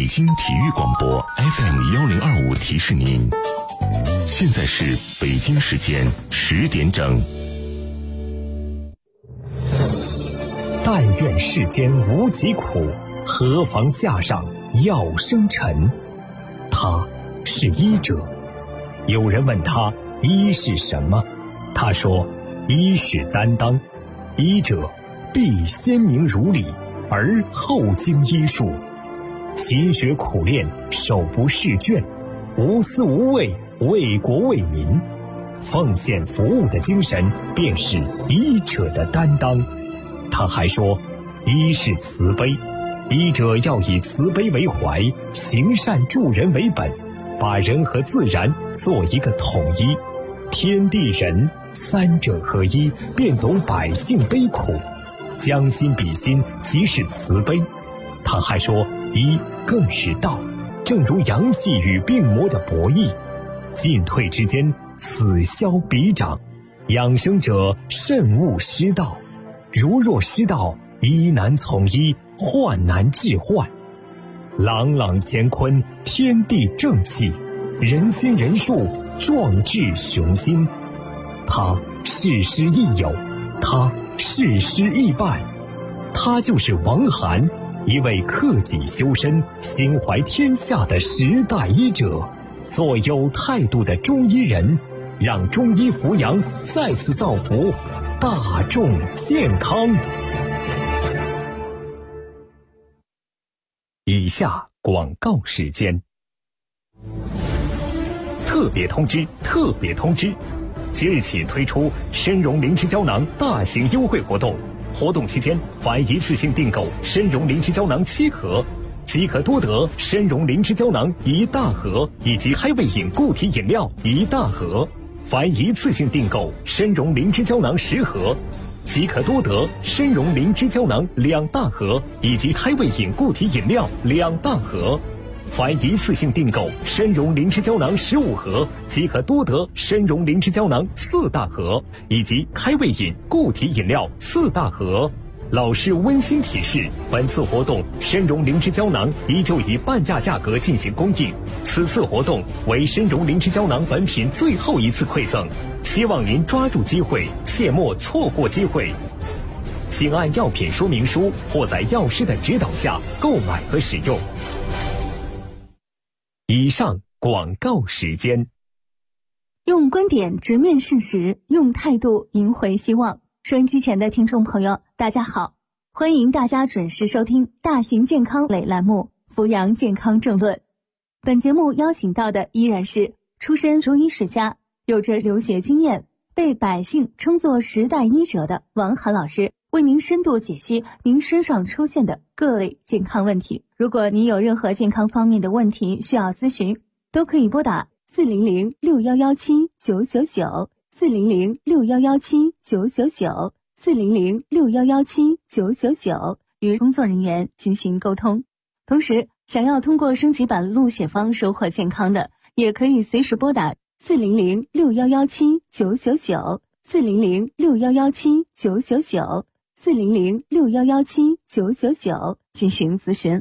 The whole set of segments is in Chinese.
北京体育广播 FM1025提示您，现在是北京时间10点整。 但愿世间无疾苦，何妨架上药生尘。他是医者。有人问他医是什么，他说医是担当，医者必先明如理，而后经医术，勤学苦练，手不释卷，无私无畏，为国为民，奉献服务的精神便是医者的担当。他还说医是慈悲，医者要以慈悲为怀，行善助人为本，把人和自然做一个统一，天地人三者合一，便懂百姓悲苦，将心比心，即是慈悲。他还说医更是道，正如阳气与病魔的博弈，进退之间，此消彼长，养生者慎勿失道，如若失道，医难从医，患难治患。朗朗乾坤，天地正气，人心人术，壮志雄心。他事师亦友，他事师亦伴，他就是王涵，一位克己修身、心怀天下的时代医者，做有态度的中医人，让中医扶阳再次造福大众健康。以下广告时间。特别通知，特别通知！即日起推出参茸灵芝胶囊大型优惠活动，活动期间凡一次性订购参茸灵芝胶囊7盒，即可多得参茸灵芝胶囊1大盒以及开胃饮固体饮料1大盒；凡一次性订购参茸灵芝胶囊10盒，即可多得参茸灵芝胶囊2大盒以及开胃饮固体饮料2大盒；凡一次性订购参茸灵芝胶囊15盒，即可多得参茸灵芝胶囊4大盒以及开胃饮固体饮料4大盒。老师温馨提示，本次活动参茸灵芝胶囊依旧以半价价格进行供应，此次活动为参茸灵芝胶囊本品最后一次馈赠，希望您抓住机会，切莫错过机会。请按药品说明书或在药师的指导下购买和使用。以上广告时间。 用观点直面事实，用态度赢回希望。收音机前的听众朋友，大家好，欢迎大家准时收听大型健康类栏目《扶阳健康政论》。本节目邀请到的依然是出身中医世家，有着留学经验，被百姓称作时代医者的王涵老师，为您深度解析您身上出现的各类健康问题。如果您有任何健康方面的问题需要咨询，都可以拨打400-6117-999 400-6117-999 400-6117-999与工作人员进行沟通。同时，想要通过升级版录写方收获健康的，也可以随时拨打400-6117-999 400-6117-999 400-6117-999进行咨询。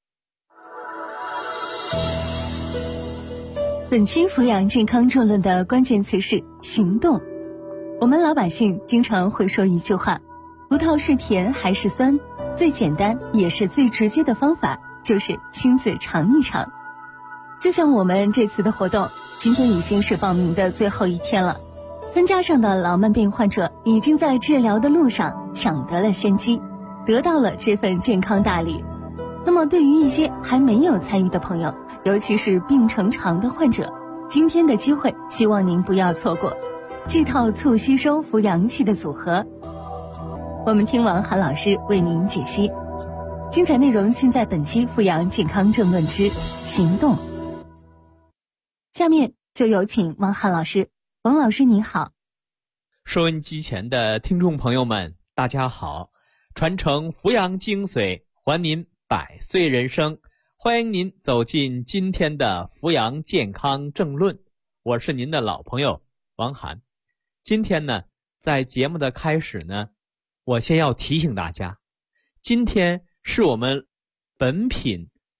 本期扶阳健康政论的关键词是行动。我们老百姓经常会说一句话，葡萄是甜还是酸，最简单也是最直接的方法就是亲自尝一尝。就像我们这次的活动，今天已经是报名的最后一天了，参加上的老慢病患者已经在治疗的路上抢得了先机，得到了这份健康大礼。那么对于一些还没有参与的朋友，尤其是病程长的患者，今天的机会希望您不要错过这套促吸收扶阳气的组合。我们听王涵老师为您解析精彩内容，尽在本期扶阳健康政论之行动。下面就有请王涵老师。王老师您好。 收音机前的听众朋友们大家好，传承扶阳精髓，还您100岁人生，欢迎您走进今天的扶阳健康政论，我是您的老朋友王涵。今天呢，在节目的开始呢，我先要提醒大家，今天是我们本品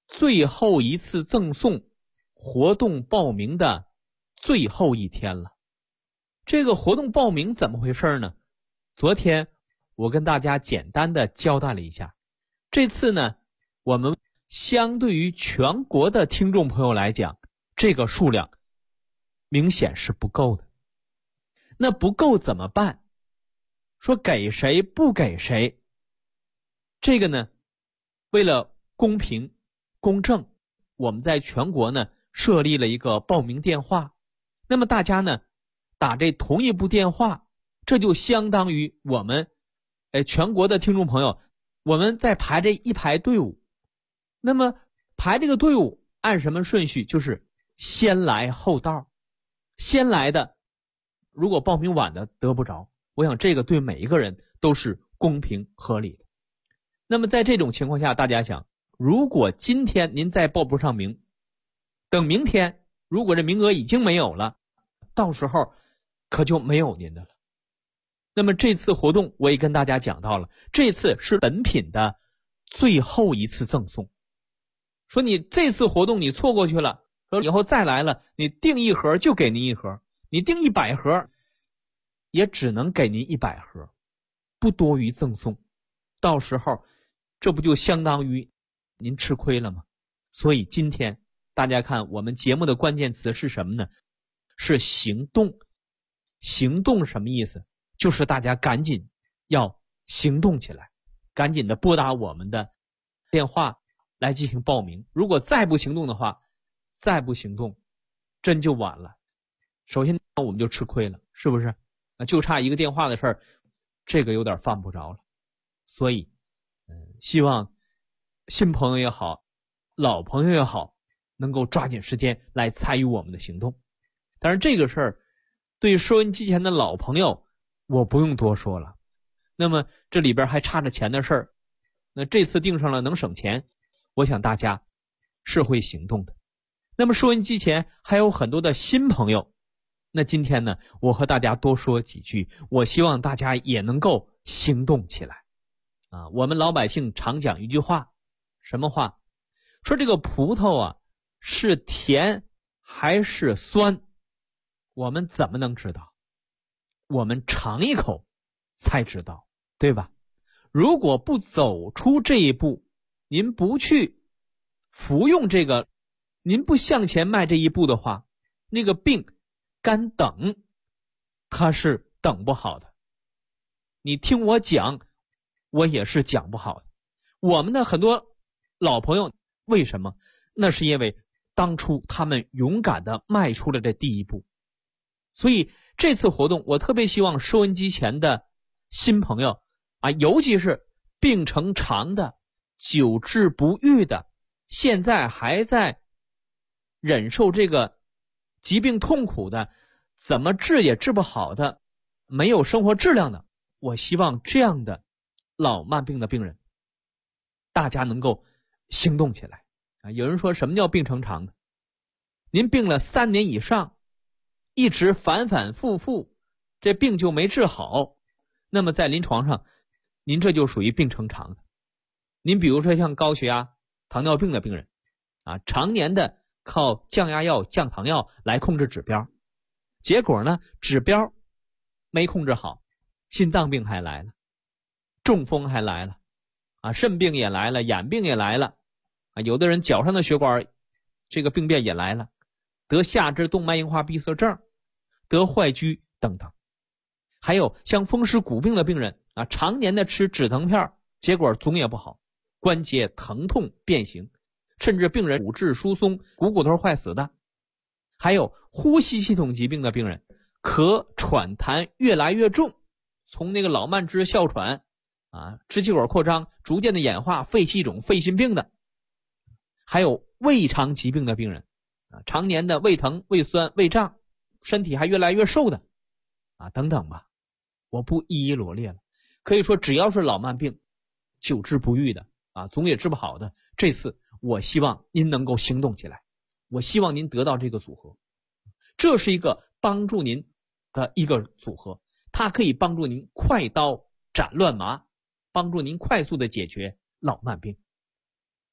最后一次赠送活动报名的最后一天了。这个活动报名怎么回事呢？昨天我跟大家简单的交代了一下，这次呢，我们相对于全国的听众朋友来讲，这个数量明显是不够的。那不够怎么办？说给谁不给谁，这个呢，为了公平公正，我们在全国呢设立了一个报名电话。那么大家呢打这同一部电话，这就相当于我们全国的听众朋友，我们在排这一排队伍。那么排这个队伍按什么顺序？就是先来后到，先来的如果报名晚的得不着，我想这个对每一个人都是公平合理的。那么在这种情况下，大家想，如果今天您再报不上名，等明天如果这名额已经没有了，到时候可就没有您的了。那么这次活动我也跟大家讲到了，这次是本品的最后一次赠送。说你这次活动你错过去了，说以后再来了，你订一盒就给您一盒，你订100盒也只能给您100盒，不多于赠送。到时候这不就相当于您吃亏了吗？所以今天大家看我们节目的关键词是什么呢？是行动。行动什么意思？就是大家赶紧要行动起来，赶紧的拨打我们的电话来进行报名。如果再不行动的话，再不行动真就晚了。首先我们就吃亏了，是不是？就差一个电话的事儿，这个有点犯不着了。所以希望新朋友也好，老朋友也好，能够抓紧时间来参与我们的行动。当然这个事儿对收音机前的老朋友我不用多说了。那么这里边还差着钱的事儿，那这次定上了能省钱，我想大家是会行动的。那么收音机前还有很多的新朋友，那今天呢，我和大家多说几句，我希望大家也能够行动起来啊。我们老百姓常讲一句话，什么话？说这个葡萄啊是甜还是酸，我们怎么能知道？我们尝一口才知道，对吧？如果不走出这一步，您不去服用这个，您不向前迈这一步的话，那个病干等它是等不好的。你听我讲，我也是讲不好的。我们的很多老朋友为什么？那是因为当初他们勇敢的迈出了这第一步。所以这次活动我特别希望收音机前的新朋友啊，尤其是病程长的、久治不愈的，现在还在忍受这个疾病痛苦的，怎么治也治不好的，没有生活质量的，我希望这样的老慢病的病人大家能够行动起来啊。有人说什么叫病程长的？您病了3年以上，一直反反复复，这病就没治好，那么在临床上您这就属于病程长的。您比如说像高血压、糖尿病的病人啊，常年的靠降压药、降糖药来控制指标，结果呢指标没控制好，心脏病还来了，中风还来了啊，肾病也来了，眼病也来了啊，有的人脚上的血管这个病变也来了，得下肢动脉硬化闭塞症，得坏疽等等。还有像风湿骨病的病人啊，常年的吃止疼片，结果总也不好，关节疼痛变形，甚至病人骨质疏松、骨头坏死的。还有呼吸系统疾病的病人，咳喘痰越来越重，从那个老慢支哮喘啊，支气管扩张逐渐的演化肺气肿、肺心病的。还有胃肠疾病的病人啊，常年的胃疼、胃酸、胃胀，身体还越来越瘦的啊，等等吧，我不一一罗列了。可以说只要是老慢病久治不愈的啊，总也治不好的，这次我希望您能够行动起来，我希望您得到这个组合。这是一个帮助您的一个组合，它可以帮助您快刀斩乱麻，帮助您快速的解决老慢病。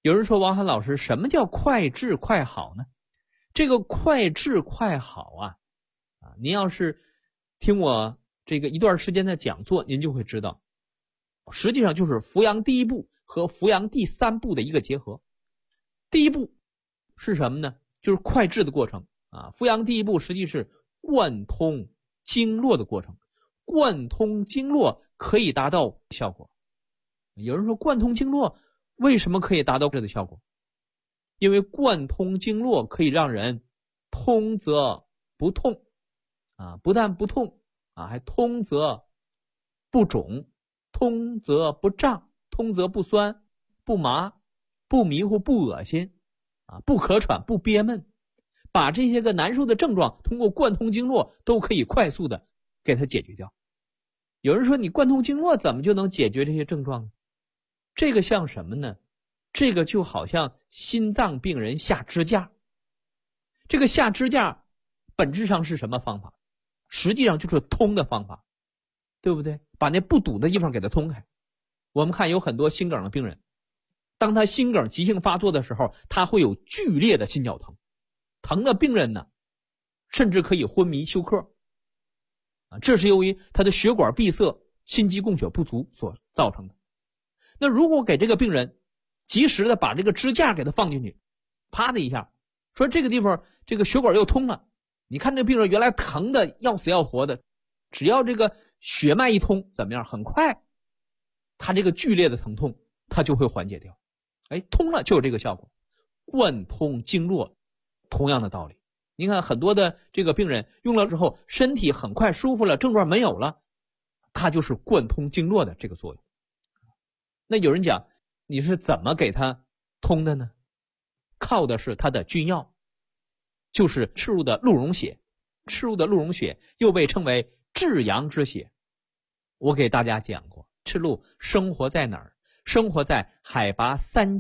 有人说王涵老师，什么叫快治快好呢？这个快治快好啊，您要是听我这个一段时间的讲座，您就会知道，实际上就是扶阳第一步和扶阳第三步的一个结合。第一步是什么呢？就是快治的过程啊。扶阳第一步实际是贯通经络的过程，贯通经络可以达到效果。有人说贯通经络为什么可以达到这个效果？因为贯通经络可以让人通则不痛啊，不但不痛啊，还通则不肿，通则不胀，通则不酸，不麻，不迷糊，不恶心啊，不咳喘，不憋闷，把这些个难受的症状通过贯通经络都可以快速的给它解决掉。有人说你贯通经络怎么就能解决这些症状呢？这个像什么呢？这个就好像心脏病人下支架。这个下支架本质上是什么方法？实际上就是通的方法，对不对？把那不堵的地方给它通开。我们看有很多心梗的病人，当他心梗急性发作的时候，他会有剧烈的心绞疼，疼的病人呢甚至可以昏迷休克啊，这是由于他的血管闭塞，心肌供血不足所造成的。那如果给这个病人及时的把这个支架给他放进去，啪的一下，说这个地方这个血管又通了，你看这病人原来疼的要死要活的，只要这个血脉一通，怎么样？很快他这个剧烈的疼痛他就会缓解掉。通了就有这个效果。贯通经络同样的道理，你看很多的这个病人用了之后身体很快舒服了，症状没有了，它就是贯通经络的这个作用。那有人讲你是怎么给它通的呢？靠的是它的君药，就是赤入的鹿茸血。赤入的鹿茸血又被称为至阳之血。我给大家讲过，赤鹿生活在哪儿？生活在海拔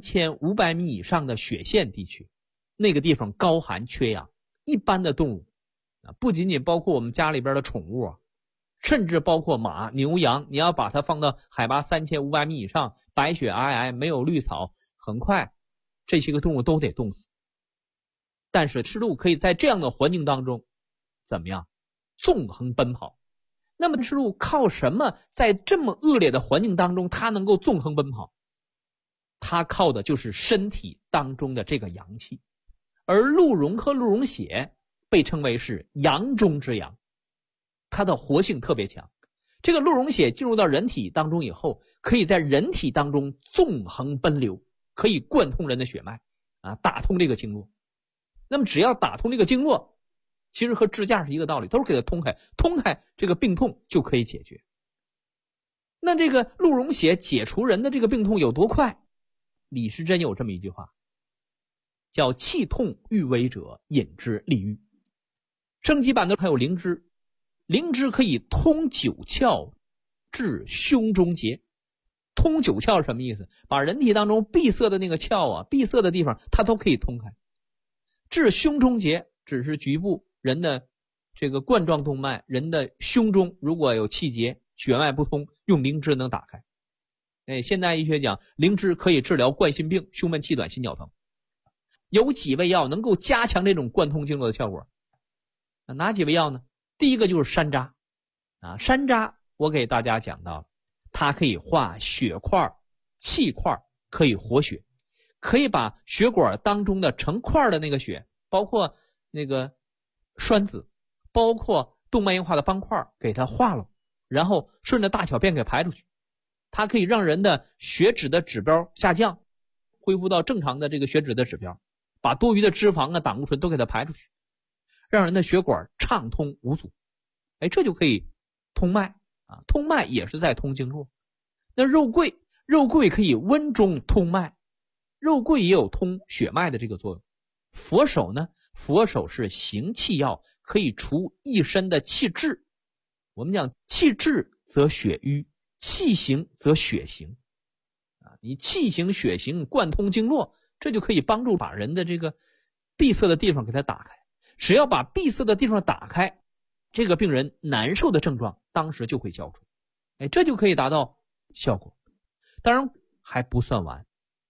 3500米以上的雪线地区，那个地方高寒缺氧，一般的动物不仅仅包括我们家里边的宠物甚至包括马、牛、羊，你要把它放到海拔3500米以上，白雪皑皑，没有绿草，很快这些个动物都得冻死。但是赤鹿可以在这样的环境当中怎么样？纵横奔跑。那么赤鹿靠什么在这么恶劣的环境当中它能够纵横奔跑？它靠的就是身体当中的这个阳气。而鹿茸和鹿茸血被称为是阳中之阳，它的活性特别强。这个鹿茸血进入到人体当中以后，可以在人体当中纵横奔流，可以贯通人的血脉打通这个经络。那么只要打通这个经络，其实和支架是一个道理，都是给它通开，通开这个病痛就可以解决。那这个鹿茸血解除人的这个病痛有多快？李时珍有这么一句话，叫气痛欲危者饮之利愈。升级版的还有灵芝，灵芝可以通九窍，治胸中结。通九窍是什么意思？把人体当中闭塞的那个窍闭塞的地方它都可以通开。治胸中结只是局部人的这个冠状动脉，人的胸中如果有气结，血脉不通，用灵芝能打开。现代医学讲灵芝可以治疗冠心病、胸闷气短、心绞疼。有几味药能够加强这种贯通经络的效果？哪几味药呢？第一个就是山楂山楂我给大家讲到了，它可以化血块、气块，可以活血，可以把血管当中的成块的那个血，包括那个栓子，包括动脉硬化的斑块给它化了，然后顺着大小便给排出去。它可以让人的血脂的指标下降，恢复到正常的这个血脂的指标，把多余的脂肪胆固醇都给它排出去，让人的血管畅通无阻。这就可以通脉通脉也是在通经络。那肉桂可以温中通脉，肉桂也有通血脉的这个作用。佛手呢？佛手是行气药，可以除一身的气滞。我们讲气滞则血瘀，气行则血行你气行血行贯通经络，这就可以帮助把人的这个闭塞的地方给它打开。只要把闭塞的地方打开，这个病人难受的症状当时就会消除，这就可以达到效果。当然还不算完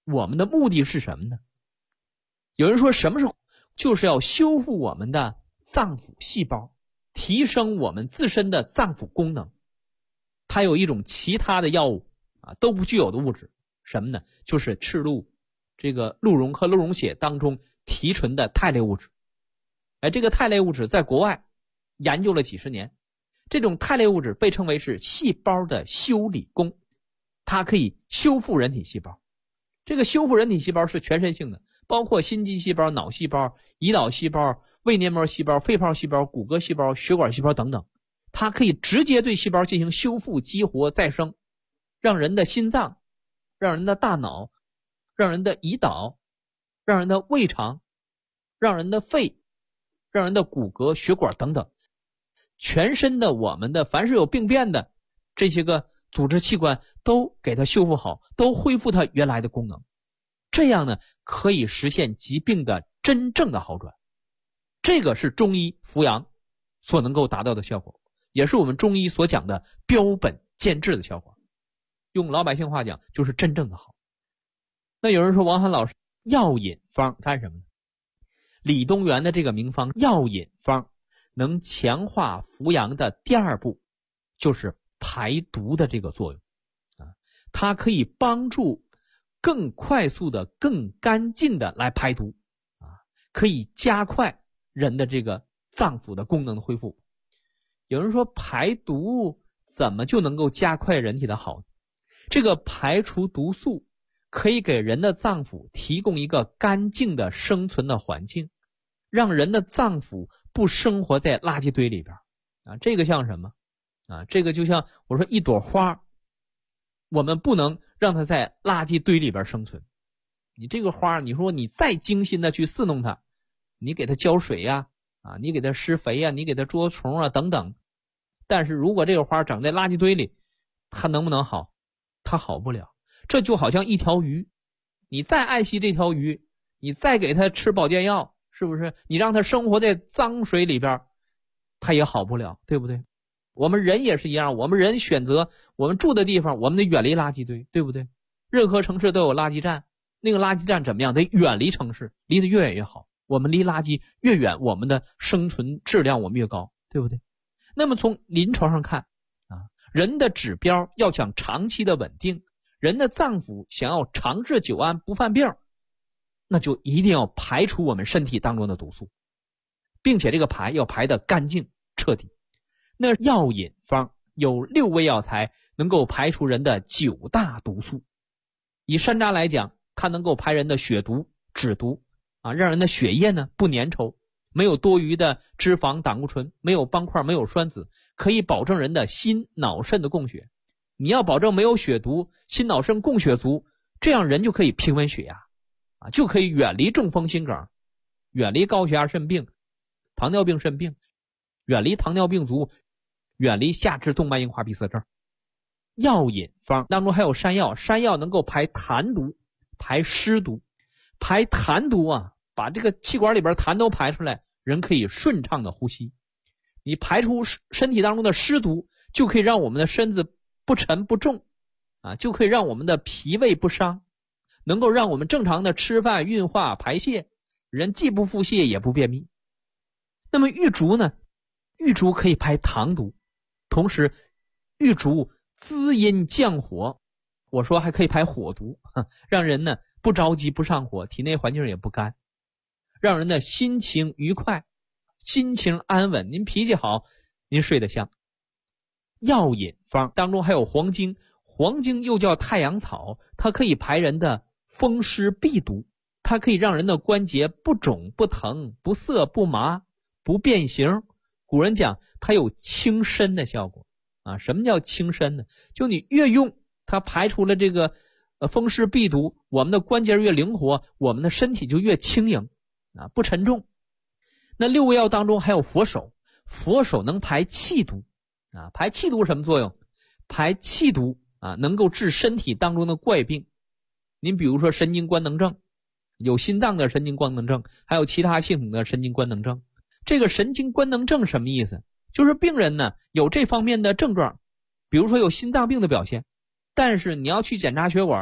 我们的目的是什么呢？有人说什么是就是要修复我们的脏腑细胞，提升我们自身的脏腑功能。它有一种其他的药物都不具有的物质，什么呢？就是赤露这个鹿茸和鹿茸血当中提纯的肽类物质。这个肽类物质在国外研究了几十年，这种肽类物质被称为是细胞的修理工，它可以修复人体细胞。这个修复人体细胞是全身性的，包括心肌细胞、脑细胞、胰岛细胞、胃黏膜细胞、肺泡细胞、骨骼细胞、血管细胞等等，它可以直接对细胞进行修复、激活、再生，让人的心脏、让人的大脑、让人的胰岛、让人的胃肠、让人的肺、让人的骨骼、血管等等，全身的我们的凡是有病变的这些个组织器官都给它修复好，都恢复它原来的功能。这样呢，可以实现疾病的真正的好转。这个是中医扶阳所能够达到的效果，也是我们中医所讲的标本兼治的效果。用老百姓话讲，就是真正的好。那有人说，王涵老师，药引方干什么呢？李东垣的这个名方药引方能强化扶阳的第二步，就是排毒的这个作用它可以帮助更快速的、更干净的来排毒可以加快人的这个脏腑的功能的恢复。有人说，排毒怎么就能够加快人体的好呢？这个排除毒素可以给人的脏腑提供一个干净的生存的环境，让人的脏腑不生活在垃圾堆里边这个像什么这个就像我说一朵花，我们不能让它在垃圾堆里边生存。你这个花，你说你再精心的去伺弄它，你给它浇水你给它施肥你给它捉虫等等，但是如果这个花长在垃圾堆里，它能不能好？它好不了。这就好像一条鱼，你再爱惜这条鱼，你再给它吃保健药，是不是？你让它生活在脏水里边，它也好不了，对不对？我们人也是一样，我们人选择我们住的地方，我们得远离垃圾堆，对不对？任何城市都有垃圾站，那个垃圾站怎么样？得远离城市，离得越远越好。我们离垃圾越远，我们的生存质量我们越高，对不对？那么从临床上看人的指标要想长期的稳定，人的脏腑想要长治久安不犯病，那就一定要排除我们身体当中的毒素，并且这个排要排得干净彻底。那药引方有6味药材能够排除人的9大毒素。以山楂来讲，它能够排人的血毒、脂毒让人的血液呢不粘稠，没有多余的脂肪胆固醇，没有斑块，没有栓子，可以保证人的心脑肾的供血。你要保证没有血毒，心脑肾供血足，这样人就可以平稳血压就可以远离中风心梗，远离高血压肾病、糖尿病肾病，远离糖尿病足，远离下肢动脉硬化闭塞症。药引方当中还有山药，山药能够排痰毒、排湿毒。排痰毒把这个气管里边痰都排出来，人可以顺畅的呼吸。你排出身体当中的湿毒，就可以让我们的身子不沉不重就可以让我们的脾胃不伤，能够让我们正常的吃饭、运化、排泄，人既不腹泻也不便秘。那么玉竹呢？玉竹可以排糖毒，同时玉竹滋阴降火，我说还可以排火毒让人呢不着急不上火，体内环境也不干，让人的心情愉快，心情安稳，您脾气好，您睡得香。药引方当中还有黄精，黄精又叫太阳草，它可以排人的风湿痹毒，它可以让人的关节不肿不疼不涩不麻不变形。古人讲它有轻身的效果什么叫轻身呢？就你越用它排除了这个风湿痹毒，我们的关节越灵活，我们的身体就越轻盈不沉重。那6味药当中还有佛手，佛手能排气毒排气毒什么作用？排气毒能够治身体当中的怪病。您比如说神经官能症，有心脏的神经官能症，还有其他系统的神经官能症。这个神经官能症什么意思？就是病人呢有这方面的症状，比如说有心脏病的表现，但是你要去检查血管，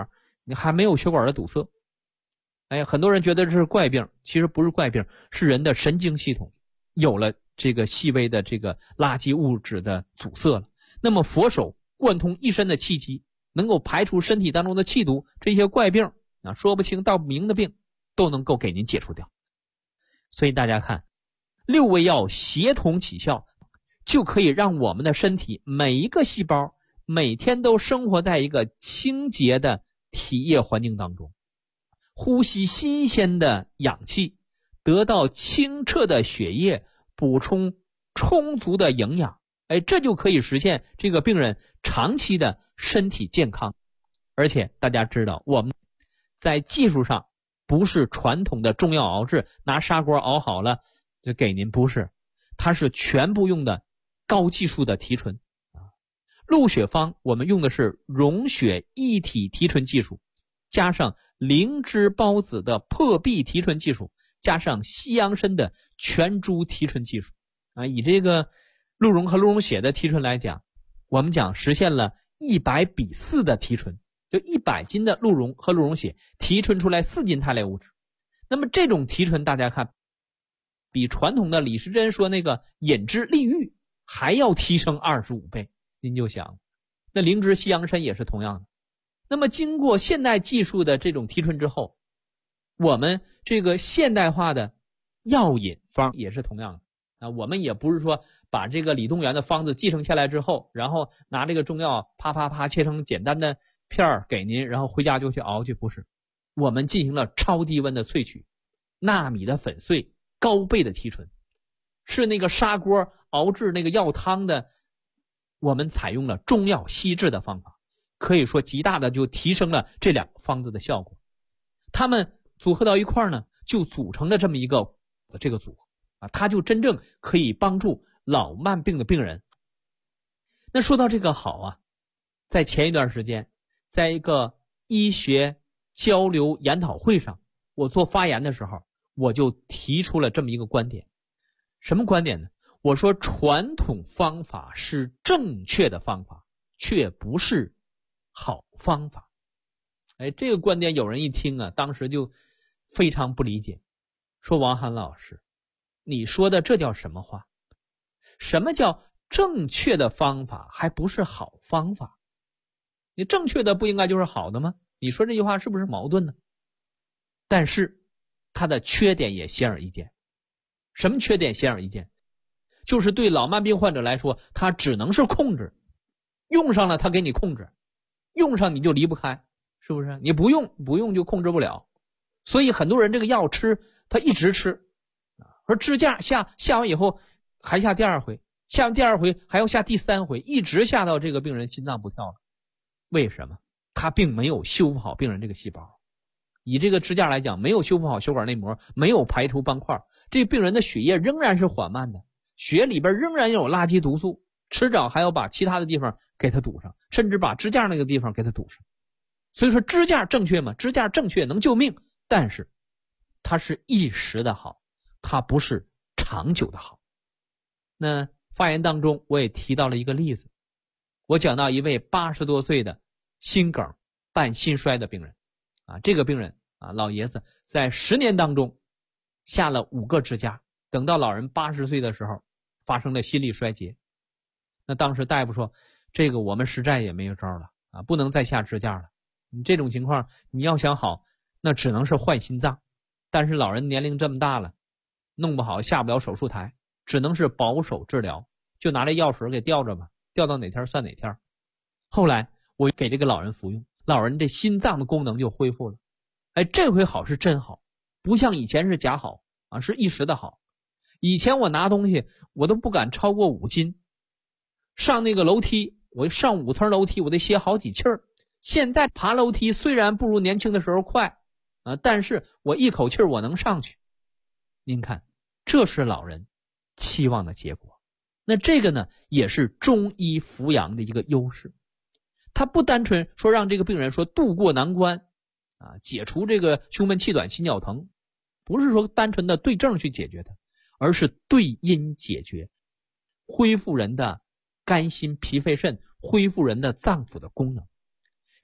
你还没有血管的堵塞。很多人觉得这是怪病，其实不是怪病，是人的神经系统有了这个细微的这个垃圾物质的阻塞了。那么佛手贯通一身的气机，能够排除身体当中的气毒，这些怪病说不清道不明的病都能够给您解除掉。所以大家看，6味药协同起效，就可以让我们的身体每一个细胞每天都生活在一个清洁的体液环境当中，呼吸新鲜的氧气，得到清澈的血液，补充充足的营养。这就可以实现这个病人长期的身体健康。而且大家知道，我们在技术上不是传统的中药熬制，拿砂锅熬好了就给您，不是，它是全部用的高技术的提纯。鹿血方我们用的是溶血一体提纯技术，加上灵芝孢子的破壁提纯技术，加上西洋参的全株提纯技术。以这个鹿茸和鹿茸血的提纯来讲，我们讲实现了100:4的提纯，就100斤的鹿茸和鹿茸血提纯出来4斤肽类物质。那么这种提纯大家看，比传统的李时珍说那个引之利郁还要提升25倍。您就想，那灵芝西洋参也是同样的。那么经过现代技术的这种提纯之后，我们这个现代化的药引方也是同样的。我们也不是说把这个李东垣的方子继承下来之后，然后拿这个中药啪啪啪切成简单的片儿给您，然后回家就去熬去，不是。我们进行了超低温的萃取，纳米的粉碎，高倍的提纯，是那个砂锅熬制那个药汤的，我们采用了中药稀制的方法，可以说极大的就提升了这两个方子的效果。它们组合到一块呢，就组成了这么一个这个组合它就真正可以帮助老慢病的病人。那说到这个好在前一段时间，在一个医学交流研讨会上，我做发言的时候，我就提出了这么一个观点。什么观点呢？我说传统方法是正确的方法，却不是好方法。这个观点有人一听当时就非常不理解，说王涵老师，你说的这叫什么话？什么叫正确的方法还不是好方法？你正确的不应该就是好的吗？你说这句话是不是矛盾呢？但是它的缺点也显而易见。什么缺点显而易见？就是对老慢病患者来说，它只能是控制，用上了它给你控制，用上你就离不开，是不是？你不用就控制不了。所以很多人这个药吃，他一直吃，说支架下完以后还下第二回，下完第二回还要下第三回，一直下到这个病人心脏不跳了。为什么？他并没有修复好病人这个细胞。以这个支架来讲，没有修复好血管内膜，没有排除斑块，这病人的血液仍然是缓慢的，血里边仍然有垃圾毒素，迟早还要把其他的地方给它堵上，甚至把支架那个地方给它堵上。所以说支架正确吗？支架正确能救命，但是它是一时的好，它不是长久的好。那发言当中我也提到了一个例子，我讲到一位80多岁的心梗伴心衰的病人这个病人老爷子在10年当中下了5个支架，等到老人80岁的时候发生了心力衰竭。那当时大夫说，这个我们实在也没有招了不能再下支架了，你这种情况你要想好，那只能是换心脏。但是老人年龄这么大了，弄不好下不了手术台，只能是保守治疗，就拿这药水给吊着吧，吊到哪天算哪天。后来我给这个老人服用，老人这心脏的功能就恢复了。这回好是真好，不像以前是假好是一时的好。以前我拿东西我都不敢超过5斤，上那个楼梯我上5层楼梯我得歇好几气儿。现在爬楼梯虽然不如年轻的时候快但是我一口气我能上去。您看，这是老人期望的结果。那这个呢，也是中医扶阳的一个优势。它不单纯说让这个病人说渡过难关解除这个胸闷气短心绞疼，不是说单纯的对症去解决它，而是对因解决，恢复人的肝心脾肺肾，恢复人的脏腑的功能。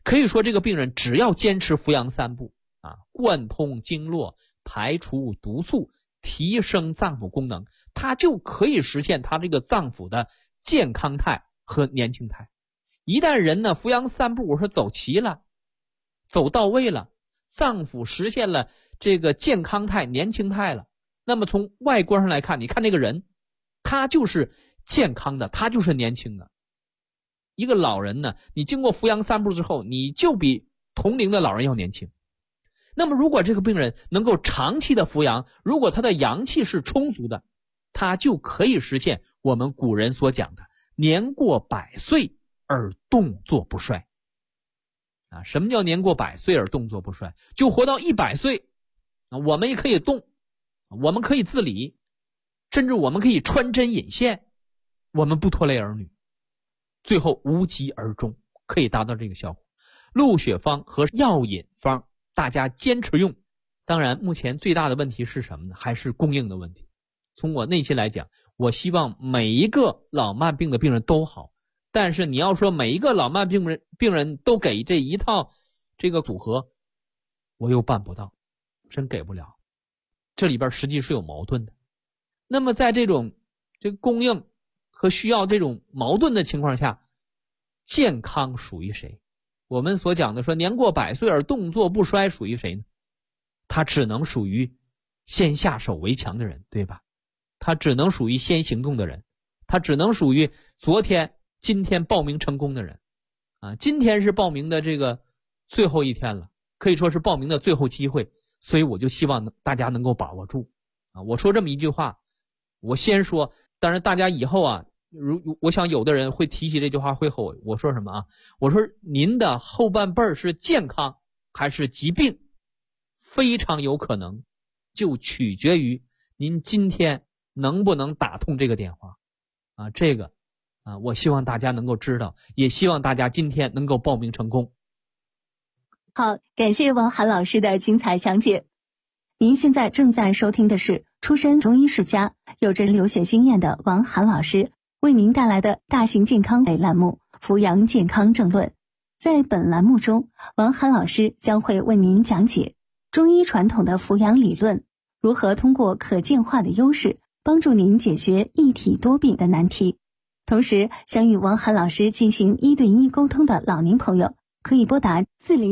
可以说这个病人只要坚持扶阳3步啊，贯通经络，排除毒素，提升脏腑功能，他就可以实现他这个脏腑的健康态和年轻态。一旦人呢扶阳3步，我说走齐了，走到位了，脏腑实现了这个健康态、年轻态了，那么从外观上来看，你看这个人，他就是健康的，他就是年轻的。一个老人呢，你经过扶阳3步之后，你就比同龄的老人要年轻。那么如果这个病人能够长期的扶阳，如果他的阳气是充足的，他就可以实现我们古人所讲的年过100岁而动作不衰啊。什么叫年过100岁而动作不衰？就活到100岁啊，我们也可以动，我们可以自理，甚至我们可以穿针引线，我们不拖累儿女，最后无疾而终，可以达到这个效果。鹿血方和药引方大家坚持用。当然目前最大的问题是什么呢？还是供应的问题。从我内心来讲，我希望每一个老慢病的病人都好，但是你要说每一个老慢病人都给这一套这个组合，我又办不到，真给不了。这里边实际是有矛盾的。那么在这个供应和需要这种矛盾的情况下，健康属于谁？我们所讲的说年过100岁而动作不衰属于谁呢？他只能属于先下手为强的人，对吧？他只能属于先行动的人，他只能属于昨天今天报名成功的人啊。今天是报名的这个最后一天了，可以说是报名的最后机会，所以我就希望大家能够把握住啊。我说这么一句话，我先说，当然大家以后啊，我想有的人会提起这句话会后悔。我说什么啊？我说您的后半辈是健康还是疾病，非常有可能就取决于您今天能不能打通这个电话啊。这个啊，我希望大家能够知道，也希望大家今天能够报名成功。 好，感谢王涵老师的精彩讲解。您现在正在收听的是出身中医世家、有着留学经验的王涵老师为您带来的大型健康类栏目《扶阳健康正论》。在本栏目中，王涵老师将会为您讲解中医传统的扶阳理论，如何通过可见化的优势帮助您解决一体多病的难题。同时，想与王涵老师进行1对1沟通的老年朋友，可以拨打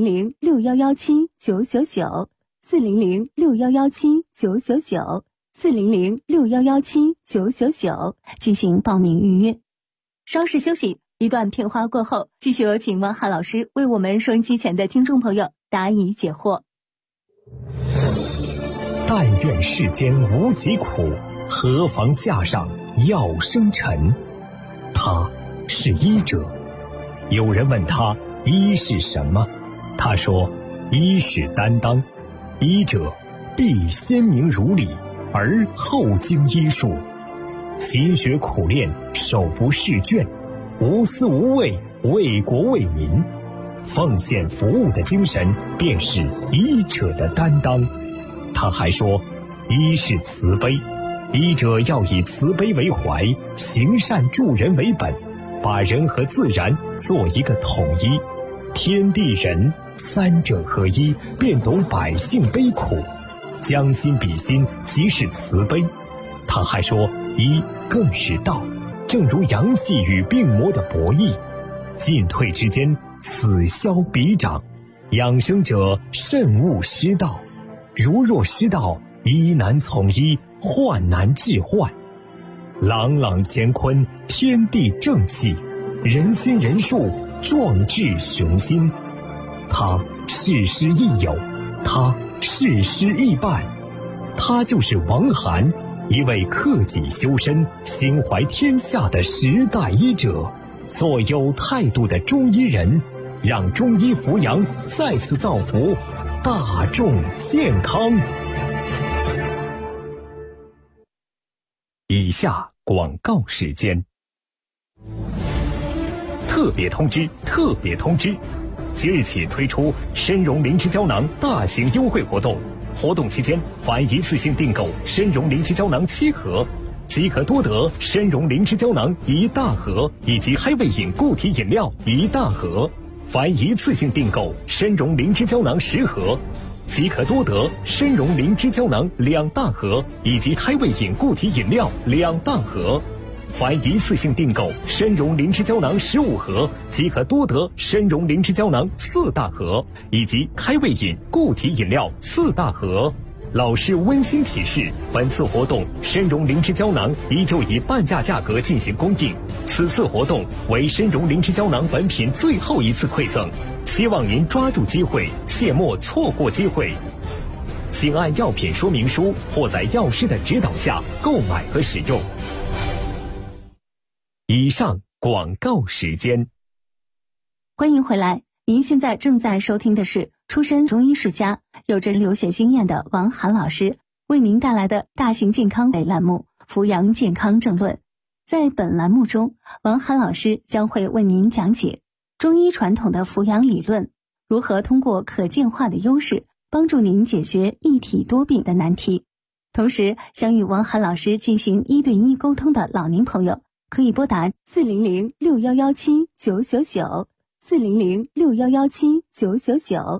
40061179999 400611799 400611799进行报名预约。稍事休息，一段片花过后，继续有请王涵老师为我们收音机前的听众朋友答疑解惑。 但愿世间无疾苦，何妨架上药生尘。他是医者。有人问他医是什么，他说医是担当，医者必先明如理，而后经医术，勤学苦练，手不释卷，无私无畏，为国为民，奉献服务的精神便是医者的担当。他还说医是慈悲，医者要以慈悲为怀，行善助人为本，把人和自然做一个统一，天地人三者合一，便懂百姓悲苦，将心比心，即是慈悲。他还说医更是道，正如阳气与病魔的博弈，进退之间此消彼长，养生者慎勿失道，如若失道，医难从医，患难治患。朗朗乾坤，天地正气，人心人术，壮志雄心。他事师亦友，他事师亦伴，他就是王涵，一位克己修身、心怀天下的时代医者，做有态度的中医人，让中医扶阳再次造福大众健康。以下广告时间。特别通知！特别通知！即日起推出参茸灵芝胶囊大型优惠活动，活动期间凡一次性订购参茸灵芝胶囊7盒，即可多得参茸灵芝胶囊1大盒以及嗨味饮固体饮料1大盒。 凡一次性订购参茸灵芝胶囊10盒，即可多得参茸灵芝胶囊2大盒以及开胃饮固体饮料2大盒。凡一次性订购参茸灵芝胶囊15盒，即可多得参茸灵芝胶囊4大盒以及开胃饮固体饮料4大盒。老师温馨提示：本次活动参茸灵芝胶囊依旧以半价价格进行供应，此次活动为参茸灵芝胶囊本品最后一次馈赠，希望您抓住机会，切莫错过机会。请按药品说明书或在药师的指导下购买和使用。以上广告时间。 欢迎回来，您现在正在收听的是出身中医世家、有着留学经验的王涵老师为您带来的大型健康类栏目《扶阳健康政论》。在本栏目中，王涵老师将会为您讲解中医传统的扶阳理论，如何通过可见化的优势帮助您解决一体多病的难题。同时，想与王涵老师进行1对1沟通的老年朋友，可以拨打4006117999400 40061179999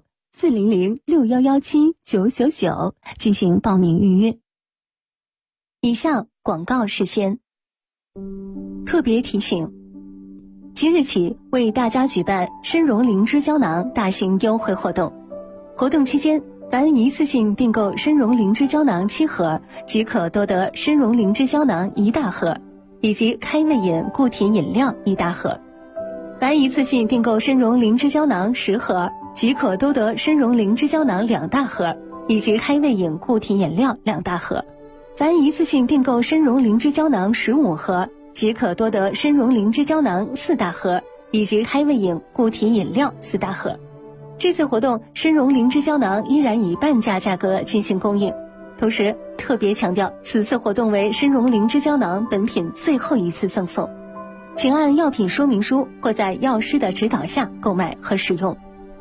40061179999进行报名预约。以下广告事先特别提醒，即日起为大家举办参茸灵芝胶囊大型优惠活动，活动期间凡一次性订购参茸灵芝胶囊7盒，即可多得参茸灵芝胶囊1大盒以及开胃饮固体饮料1大盒。凡一次性订购参茸灵芝胶囊10盒，即可多得参茸灵芝胶囊2大盒以及开胃饮固体饮料2大盒。凡一次性订购参茸灵芝胶囊15盒，即可多得参茸灵芝胶囊4大盒以及开胃饮固体饮料4大盒。这次活动参茸灵芝胶囊依然以半价价格进行供应，同时特别强调，此次活动为参茸灵芝胶囊本品最后一次赠送，请按药品说明书或在药师的指导下购买和使用。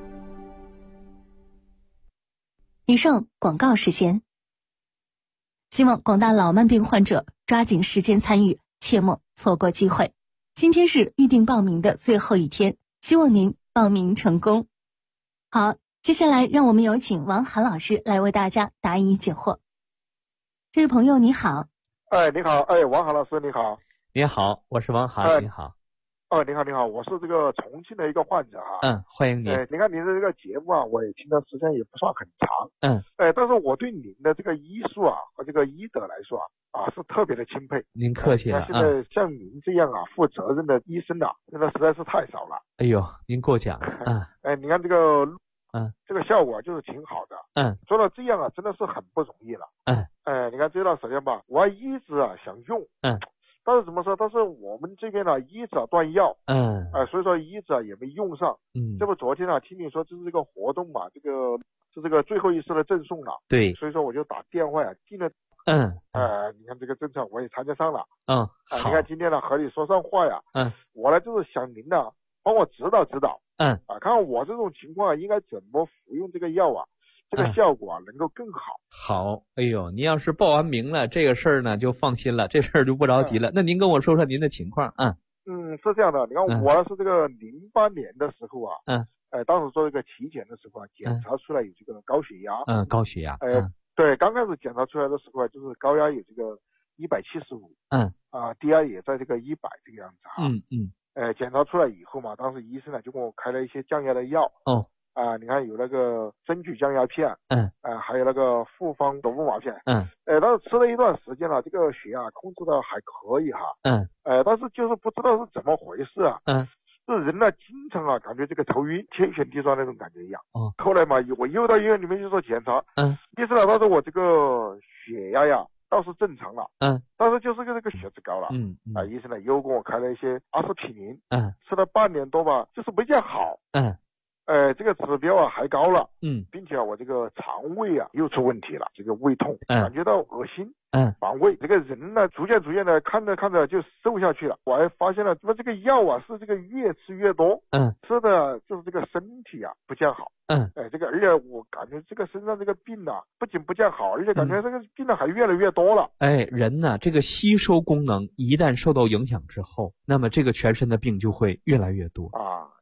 以上广告时间。希望广大老慢病患者抓紧时间参与，切莫错过机会。今天是预定报名的最后一天，希望您报名成功。好，接下来让我们有请王涵老师来为大家答疑解惑。这位朋友你好。 你好，王涵老师你好。 你好，我是王涵，你好。 你好，我是这个重庆的一个患者哈。 欢迎您。 你看您的这个节目啊，我也听的时间也不算很长。但是我对您的这个医术啊和这个医德来说是特别的钦佩。 您客气了。 现在像您这样负责任的医生真的实在是太少了。 哎呦，您过奖。 你看这个这个效果就是挺好的。做到这样真的是很不容易了。你看这段时间吧，我一直想用。但是怎么说？但是我们这边一直断药，所以说一直也没用上。这不昨天听你说这是这个活动嘛，这个是这个最后一次的赠送了。对，所以说我就打电话订了。你看这个政策我也参加上了。你看今天和你说上话呀。我呢就是想您帮我指导指导。看看我这种情况应该怎么服用这个药这个效果能够更好。 好，哎呦，您要是报完名了，这个事儿呢就放心了，这事儿就不着急了。那您跟我说说您的情况。 是这样的，你看我是这个08年的时候当时做这个体检的时候检查出来有这个高血压。 高血压。 对，刚开始检查出来的时候就是高压有这个175。低压也在这个100这个样子检查出来以后嘛，当时医生就给我开了一些降压的药。你看有那个针具降压片。还有那个复方多布玛片。但是吃了一段时间了，这个血压控制的还可以但是就是不知道是怎么回事这人经常感觉这个头晕天旋地转那种感觉一样。后来嘛我又到医院里面去做检查。医生他说我这个血压倒是正常了。但是就是这个血脂高了。医生又给我开了一些阿司匹林。吃了半年多吧，就是没见好。这个指标还高了。并且我这个肠胃又出问题了，这个胃痛，感觉到恶心。反胃，这个人呢逐渐的看着就瘦下去了。我还发现了怎么这个药是这个越吃越多。吃的就是这个身体不见好。这个而且我感觉这个身上这个病不仅不见好，而且感觉这个病还越来越多了。 人呢这个吸收功能一旦受到影响之后，那么这个全身的病就会越来越多。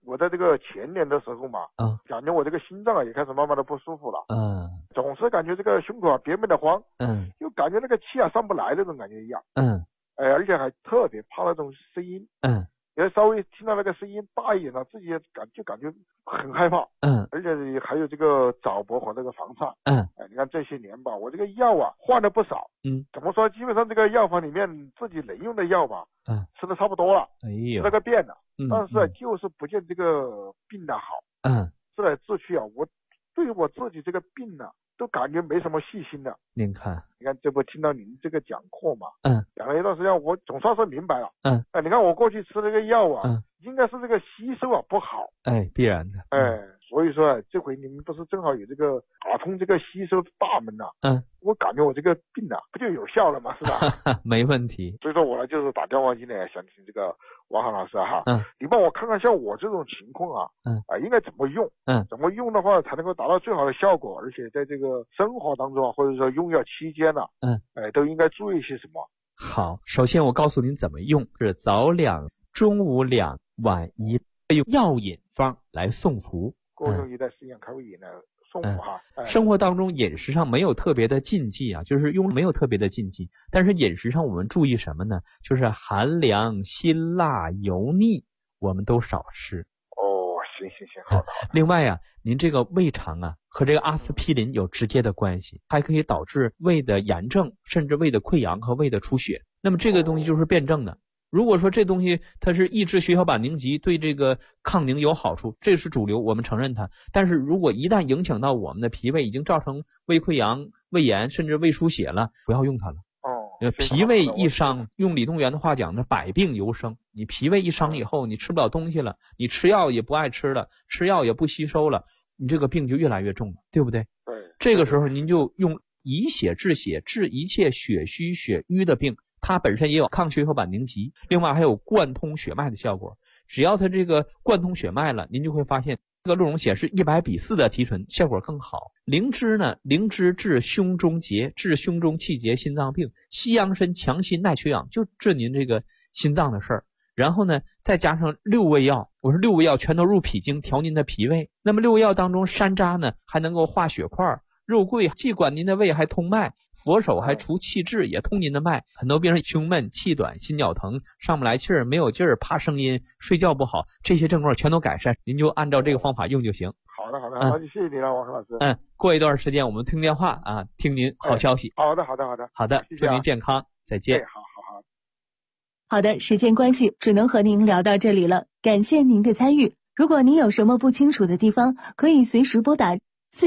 我在这个前年的时候嘛，感觉我这个心脏啊也开始慢慢的不舒服了，总是感觉这个胸口啊憋闷的慌，就感觉那个气啊上不来那种感觉一样，而且还特别怕那种声音，要稍微听到那个声音大一点了，自己也感觉很害怕，而且还有这个早搏和这个房颤，你看这些年吧，我这个药啊换了不少，怎么说，基本上这个药房里面自己能用的药吧，吃的差不多了，那个变了，但是就是不见这个病的好，治来治去啊，我对我自己这个病呢，都感觉没什么细心的。 您看这不听到您这个讲课嘛，讲了一段时间，我总算是明白了，你看我过去吃这个药啊，应该是这个吸收啊不好， 必然的， 所以说这回你们不是正好有这个打通这个吸收大门呐，我感觉我这个病啊不就有效了吗？是吧？ 没问题。 所以说我呢就是打电话进来想请这个王涵老师哈，你帮我看看像我这种情况啊，应该怎么用？怎么用的话才能够达到最好的效果，而且在这个生活当中啊，或者说用药期间呢，都应该注意些什么？ 好，首先我告诉您怎么用，是早2、中午2、晚1，用药引方来送服。 够用一袋饲养开胃饮来送服哈。 生活当中饮食上没有特别的禁忌啊，就是用没有特别的禁忌，但是饮食上我们注意什么呢？就是寒凉、辛辣、油腻，我们都少吃。 行，好的。 另外啊，您这个胃肠啊和这个阿司匹林有直接的关系，还可以导致胃的炎症，甚至胃的溃疡和胃的出血。那么这个东西就是辩证的。如果说这东西它是抑制血小板凝集，对这个抗凝有好处，这是主流，我们承认它。但是如果一旦影响到我们的脾胃，已经造成胃溃疡、胃炎，甚至胃出血了，不要用它了。脾胃一伤，用李东垣的话讲，那百病由生。你脾胃一伤以后，你吃不了东西了，你吃药也不爱吃了，吃药也不吸收了，你这个病就越来越重了，对不对？这个时候您就用以血治血，治一切血虚血瘀的病。它本身也有抗血小板凝集，另外还有贯通血脉的效果。只要它这个贯通血脉了，您就会发现这个鹿茸显示100:4的提纯效果更好。灵芝呢，灵芝治胸中结，治胸中气结心脏病。西洋参强心耐缺氧，就治您这个心脏的事儿。然后呢，再加上6味药，我说6味药全都入脾经，调您的脾胃。那么6味药当中，山楂呢还能够化血块，肉桂既管您的胃还通脉，佛手还除气滞，也通您的脉。很多病人胸闷、气短、心绞疼、上不来气儿、没有劲儿、怕声音、睡觉不好，这些症状全都改善，您就按照这个方法用就行。 好的，那就谢谢你了，王涵老师。 过一段时间我们听电话啊，听您好消息。 好的， 祝您健康，再见。 好的，时间关系只能和您聊到这里了，感谢您的参与。如果您有什么不清楚的地方，可以随时拨打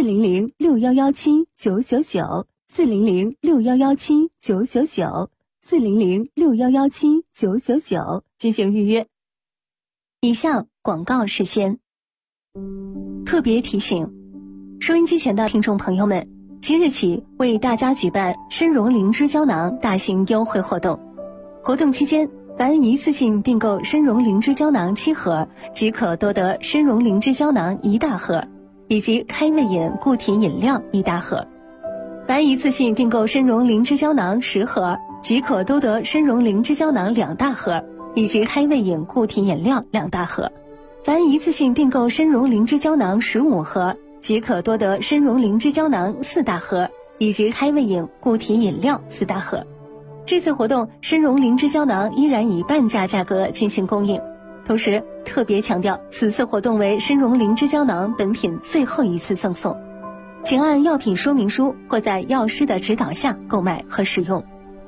400-6117-999，400-6117-999，400-6117-999，进行预约。以上广告事先特别提醒，收音机前的听众朋友们，即日起为大家举办参茸灵芝胶囊大型优惠活动。活动期间，凡一次性订购参茸灵芝胶囊7盒，即可夺得参茸灵芝胶囊1大盒，以及开胃饮固体饮料1大盒。凡一次性订购参茸灵芝胶囊10盒，即可夺得参茸灵芝胶囊2大盒，以及开胃饮固体饮料2大盒。凡一次性订购参茸灵芝胶囊15盒，即可夺得参茸灵芝胶囊4大盒，以及开胃饮固体饮料4大盒。这次活动，参茸灵芝胶囊依然以半价价格进行供应。同时特别强调，此次活动为参茸灵芝胶囊本品最后一次赠送，请按药品说明书或在药师的指导下购买和使用。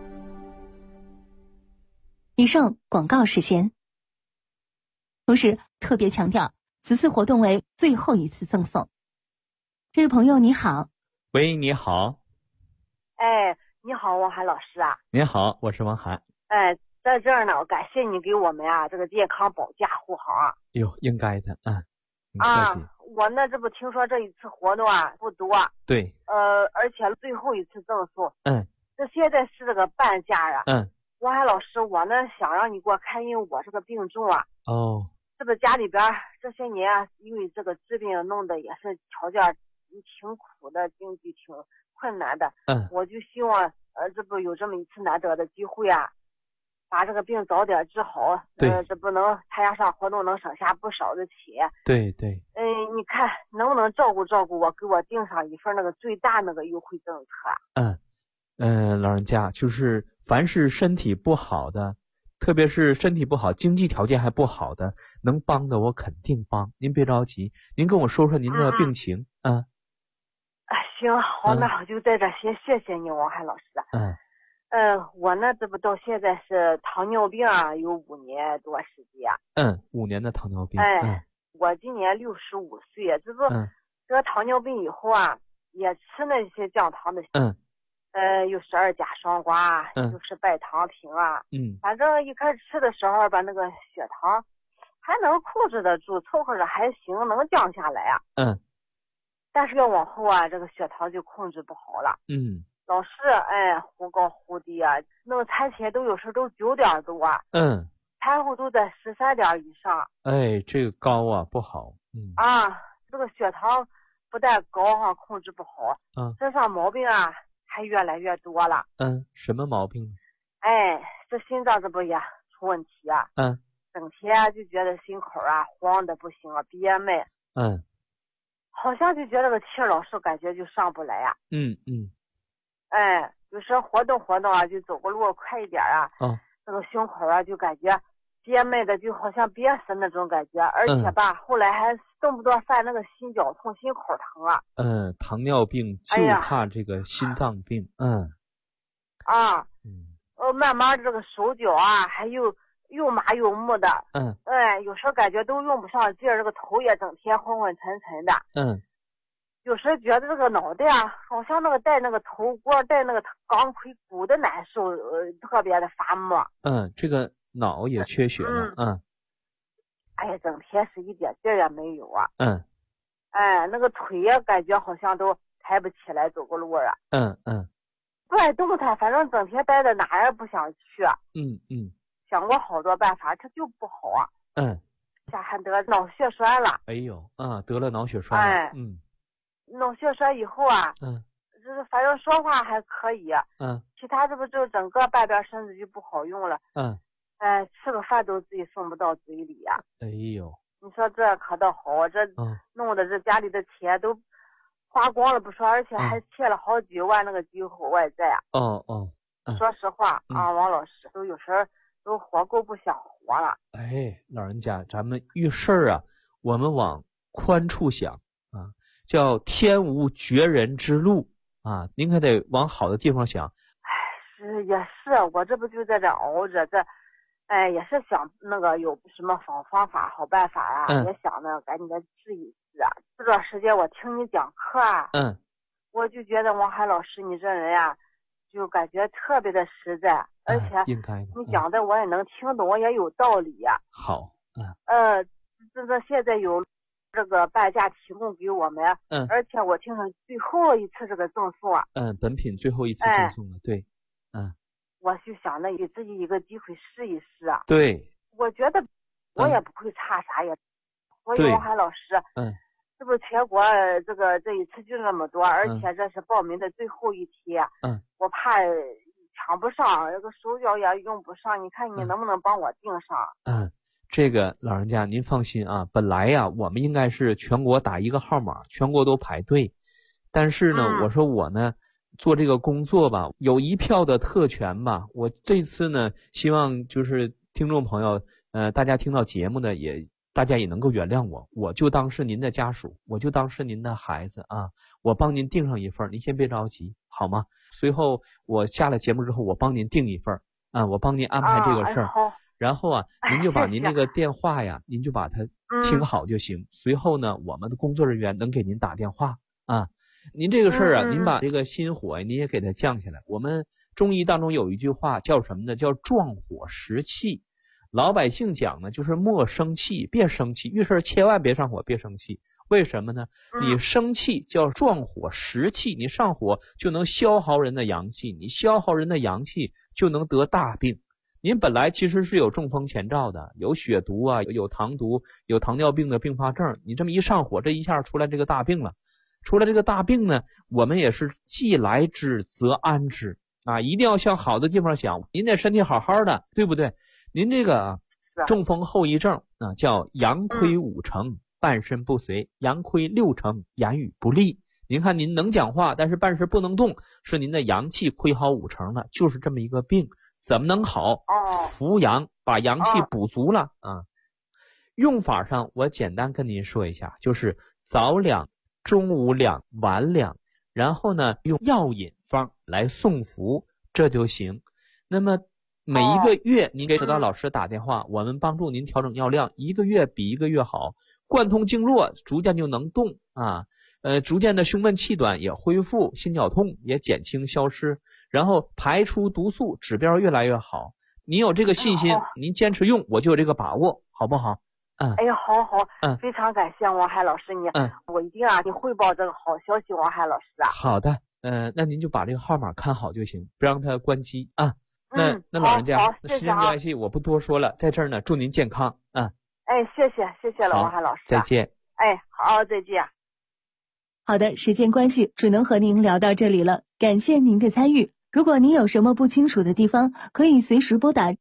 以上广告时间。同时特别强调，此次活动为最后一次赠送。这位朋友你好。 喂，你好。 你好，王涵老师啊。 您好，我是王涵。 在这儿呢，感谢你给我们这个健康保驾护航啊。 哟，应该的我呢这不听说这一次活动不多。 对。 而且最后一次赠送。这现在是这个半价王涵老师，我呢想让你给我看，因为我这个病重这个家里边这些年因为这个治病弄得也是条件挺苦的，经济挺困难的。我就希望这不有这么一次难得的机会把这个病早点治好。 对， 这不能参加上活动能省下不少的钱。 对对。 你看能不能照顾照顾我，给我定上一份那个最大那个优惠政策？ 老人家就是凡是身体不好的，特别是身体不好、经济条件还不好的，能帮的我肯定帮。您别着急，您跟我说说您的病情。 行，好，那我就在这先谢谢你，王海老师。我呢，这不到现在是糖尿病有5年多时间。 5年的糖尿病。 我今年65岁，这不得糖尿病以后也吃那些降糖的。有12甲双胍，就是拜糖平反正一开始吃的时候吧，那个血糖还能控制得住，凑合着还行，能降下来但是要往后这个血糖就控制不好了。老是忽高忽低弄餐前都有时候都9点多餐后都在13点以上。 这个高不好。 这个血糖不但高控制不好，身上毛病还越来越多了。 什么毛病？ 这心脏这不也出问题整天就觉得心口慌的不行憋闷。好像就觉得个气老是感觉就上不来有时候活动就走个路快一点那个胸口就感觉憋闷的，就好像憋死那种感觉，而且后来还动不动犯那个心绞痛、心口疼糖尿病就怕这个心脏病。 慢慢这个手脚还又麻又木的。有时候感觉都用不上劲儿，这个头也整天昏昏沉沉的。有时候觉得这个脑袋好像那个戴那个头锅戴那个钢盔鼓的难受，特别的发木。 这个脑也缺血了。 整天是一点劲儿也没有那个腿也感觉好像都抬不起来，走个路不爱动弹，反正整天待在哪儿也不想去。想过好多办法，它就不好下还得脑血栓了。 得了脑血栓了。 脑血栓以后就是反正说话还可以其他这不就整个半边身子就不好用了。吃个饭都自己送不到嘴里你说这可倒好，这弄的这家里的钱都花光了不说，而且还欠了好几万那个今后外债说实话王老师都有时候都活够不想活了。 老人家，咱们遇事儿我们往宽处想叫天无绝人之路您可得往好的地方想。 也是，我这不就在这熬着，这也是想那个有什么方法好办法也想呢赶紧的治一治这段时间我听你讲课我就觉得王海老师你这人就感觉特别的实在，而且你讲的我也能听懂，也有道理好这现在有这个半价提供给我们而且我听说最后一次这个赠送本品最后一次赠送了。对我就想着给自己一个机会试一试对， 我觉得我也不会差啥也所以王海老师这不全国这一次就那么多，而且这是报名的最后一天我怕抢不上，这个手脚也用不上，你看你能不能帮我订上这个老人家您放心本来我们应该是全国打一个号码，全国都排队，但是呢我说我呢做这个工作有一票的特权我这次呢希望就是听众朋友大家听到节目的大家也能够原谅我就当是您的家属，我就当是您的孩子我帮您订上一份，您先别着急好吗？随后我下了节目之后我帮您订一份我帮您安排这个事儿然后您就把您那个电话您就把它听好就行随后呢我们的工作人员能给您打电话您这个事儿您把这个心火您也给它降下来。我们中医当中有一句话叫什么呢？叫壮火食气。老百姓讲呢就是莫生气，别生气，遇事千万别上火，别生气。为什么呢？你生气叫壮火食气，你上火就能消耗人的阳气，你消耗人的阳气就能得大病。您本来其实是有中风前兆的，有血毒有糖毒，有糖尿病的并发症，你这么一上火，这一下出来这个大病了。出来这个大病呢，我们也是既来之则安之啊，一定要向好的地方想。您这身体好好的，对不对？您这个中风后遗症啊，叫阳亏5成，半身不遂；阳亏6成，言语不利。您看您能讲话，但是办事不能动，是您的阳气亏好5成了，就是这么一个病，怎么能好？扶阳，把阳气补足了啊。用法上我简单跟您说一下，就是早两、中午两、晚两，然后呢用药引方来送服，这就行。那么每一个月您给指导老师打电话，我们帮助您调整药量，一个月比一个月好，贯通经络，逐渐就能动啊。逐渐的胸闷气短也恢复，心绞痛也减轻消失，然后排出毒素，指标越来越好。您有这个信心，您坚持用，我就有这个把握，好不好？ 哎呀，好，非常感谢王海老师你，我一定给汇报这个好消息，王海老师啊。 好的，那您就把这个号码看好就行，不让它关机啊。那老人家，时间关系我不多说了，在这儿呢，祝您健康啊。 哎，谢谢了，王海老师。 再见。 哎，好，再见。 好的，时间关系只能和您聊到这里了，感谢您的参与。如果您有什么不清楚的地方，可以随时拨打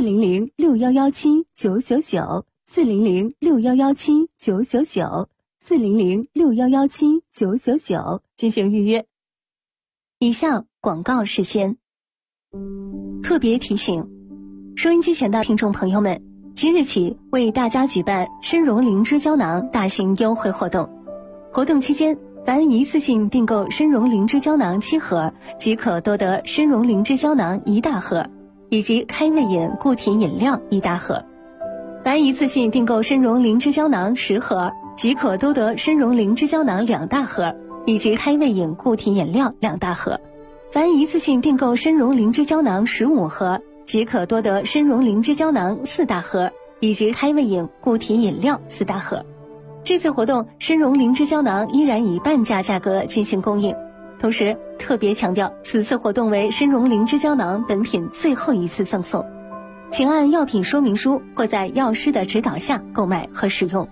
400-6117-999，400-6117-999，400-6117-999进行预约。以下广告时间。特别提醒，收音机前的听众朋友们，即日起为大家举办参茸灵芝胶囊大型优惠活动。活动期间，凡一次性订购参茸灵芝胶囊7盒，即可多得参茸灵芝胶囊1大盒，以及开胃饮固体饮料1大盒。凡一次性订购参茸灵芝胶囊10盒，即可多得参茸灵芝胶囊2大盒，以及开胃饮固体饮料2大盒。凡一次性订购参茸灵芝胶囊15盒，即可多得参茸灵芝胶囊4大盒，以及开胃饮固体饮料4大盒。这次活动，参茸灵芝胶囊依然以半价价格进行供应。同时特别强调，此次活动为参茸灵芝胶囊本品最后一次赠送，请按药品说明书或在药师的指导下购买和使用。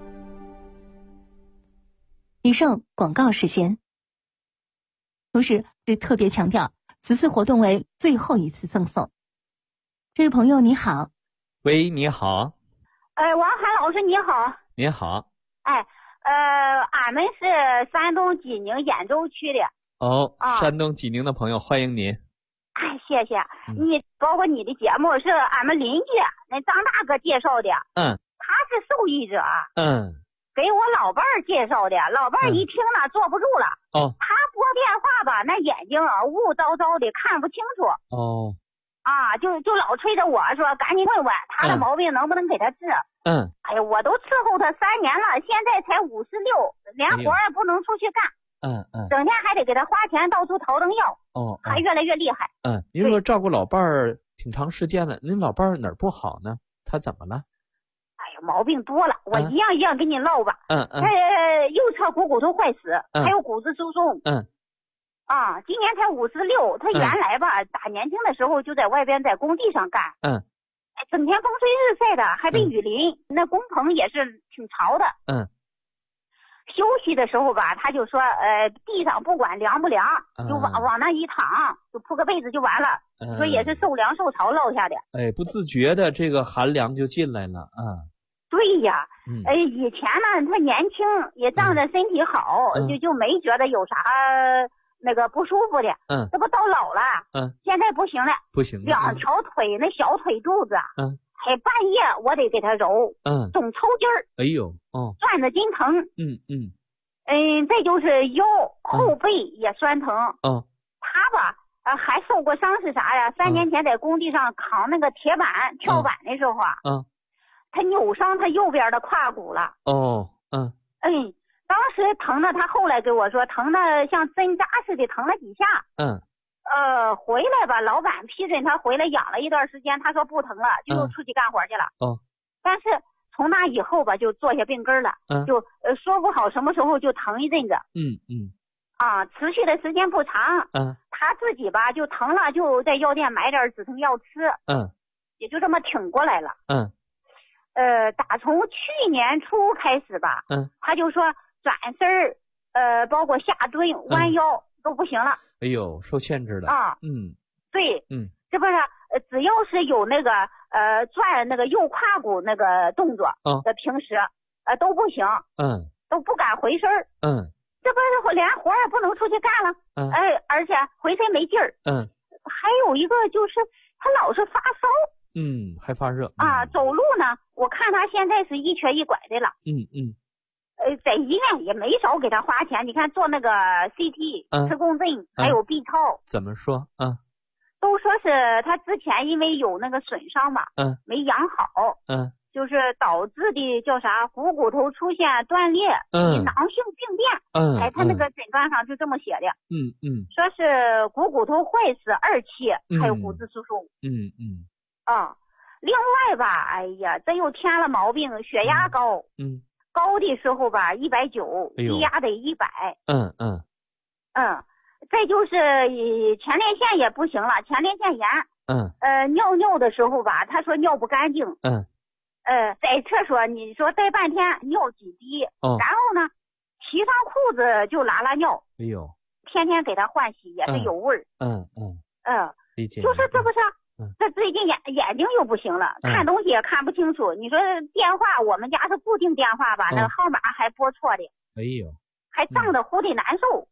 以上广告时间。同时是特别强调，此次活动为最后一次赠送。这位朋友你好。 喂，你好。 王海老师你好。 你好。 俺们是山东济宁兖州区的。 山东济宁的朋友欢迎您。 谢谢。包括你的节目是俺们邻居那张大哥介绍的。他是受益者。给我老伴儿介绍的，老伴儿一听呢坐不住了。他拨电话吧，那眼睛雾糟糟的看不清楚。就老催着我说赶紧问问他的毛病能不能给他治。哎呀，我都伺候他3年了，现在才56，连活也不能出去干。整天还得给他花钱到处淘灯药。还越来越厉害。 您说照顾老伴儿挺长时间了，您老伴儿哪儿不好呢？他怎么了？ 哎呀，毛病多了，我一样一样给你唠吧。右侧股头坏死，还有骨质疏松。今年才56，他原来吧打年轻的时候就在外边在工地上干。整天风吹日晒的，还被雨淋，那工棚也是挺潮的。休息的时候吧，他就说地上不管凉不凉，就往那一躺，就铺个被子就完了。说也是受凉受潮落下的。 不自觉的这个寒凉就进来了。 对呀。以前呢他年轻也仗着身体好，就没觉得有啥那个不舒服的。这不到老了。现在不行了。2条腿那小腿肚子。半夜我得给他揉。总抽筋儿。 哎呦。 转着筋疼。再就是腰后背也酸疼。他吧还受过伤是啥呀？3年前在工地上扛那个铁板跳板的时候他扭伤他右边的胯骨了。当时疼的，他后来给我说疼的像针扎似的，疼了几下。回来吧，老板批准他回来养了一段时间，他说不疼了，就又出去干活去了。但是从那以后吧，就坐下病根了。就说不好什么时候就疼一阵子。持续的时间不长。他自己吧就疼了，就在药店买点止疼药吃。也就这么挺过来了。打从去年初开始吧。他就说转身包括下蹲弯腰都不行了。 哎呦，受限制了。 对，这不是只要是有那个转那个右胯骨那个动作，平时都不行，都不敢回身儿，这不是连活也不能出去干了，而且浑身没劲儿，还有一个就是他老是发烧， 还发热啊，走路呢，我看他现在是一瘸一拐的了，在医院也没少给他花钱，你看做那个 CT 磁共振，还有 B 超， 怎么说都说是他之前因为有那个损伤嘛，没养好，就是导致的叫啥股头出现断裂，囊性病变，他那个诊断上就这么写的，说是股头坏死2期，还有骨质疏松，另外吧，哎呀，这又添了毛病，血压高，高的时候吧190，低压得100，再就是前列腺也不行了，前列腺炎，尿的时候吧，他说尿不干净，在厕所你说待半天尿几滴，然后呢提上裤子就拉尿，天天给他换洗也是有味儿， 理解， 就是这不是。这最近眼睛又不行了，看东西也看不清楚。你说电话，我们家是固定电话吧，那个号码还拨错的，还胀得呼的难受。